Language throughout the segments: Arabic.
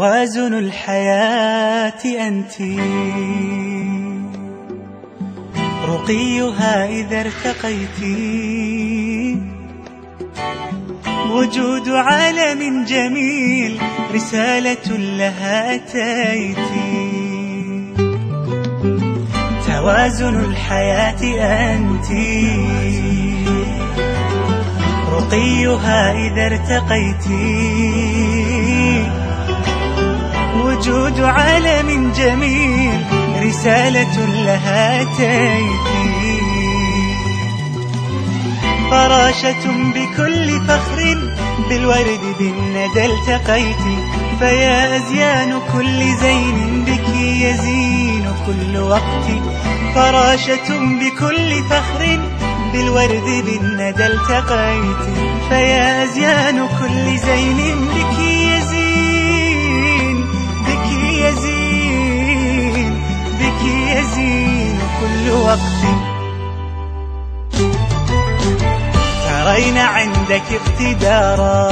توازن الحياة أنت، رقيها إذا ارتقيت، وجود عالم جميل رسالة لها أتيت. توازن الحياة أنت، رقيها إذا ارتقيت، وجود عالم جميل رسالة لها أتيت. فراشة بكل فخر بالورد بالندى التقيت، فيا أزيان كل زين بك يزين كل وقت. فراشة بكل فخر بالورد بالندى التقيت، فيا أزيان كل زين بك يزين بك يزين بك يزين كل وقت. ترين عندك اقتدارا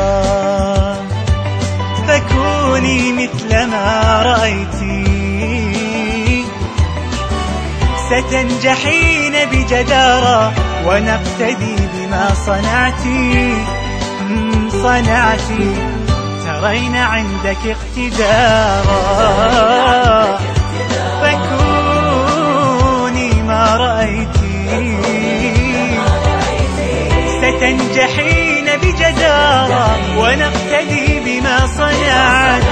فكوني مثل ما رأيت، ستنجحين بجدارة ونقتدي بما صنعت. ترين عندك اقتدارا فكوني ما رأيت، ستنجحين بجدارة ونقتدي بما صنعت.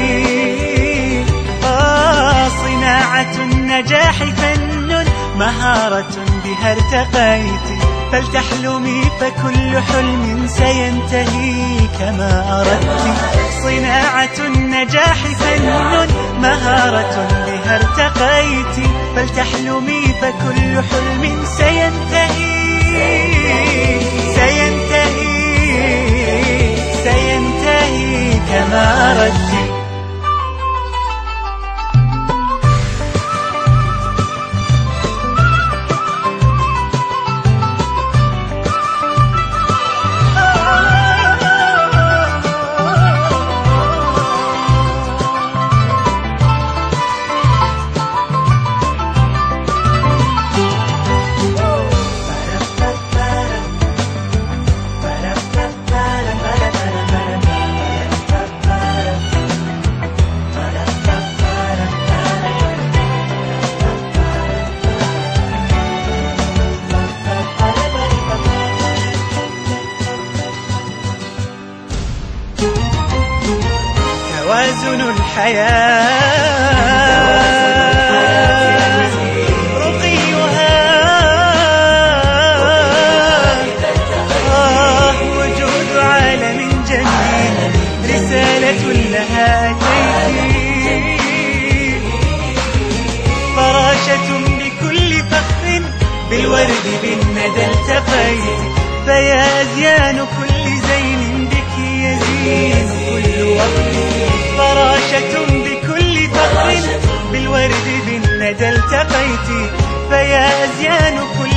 صناعة النجاح فن مهارة بها ارتقيت، فلتحلمي فكل حلم سينتهي كما أردت. صناعة النجاح فن مهارة بها ارتقيت، فلتحلمي فكل حلم سينتهي كما أردت. توازن الحياة رقيها، وجود عالم جميل رسالة لها أتيت. فراشة بكل فخر بالورد بالندى التقيت، فيا أزيان كل زين بك يزين كل وقت. فراشة بكل فخر بالورد بالندى التقيت، فيا أزيان كل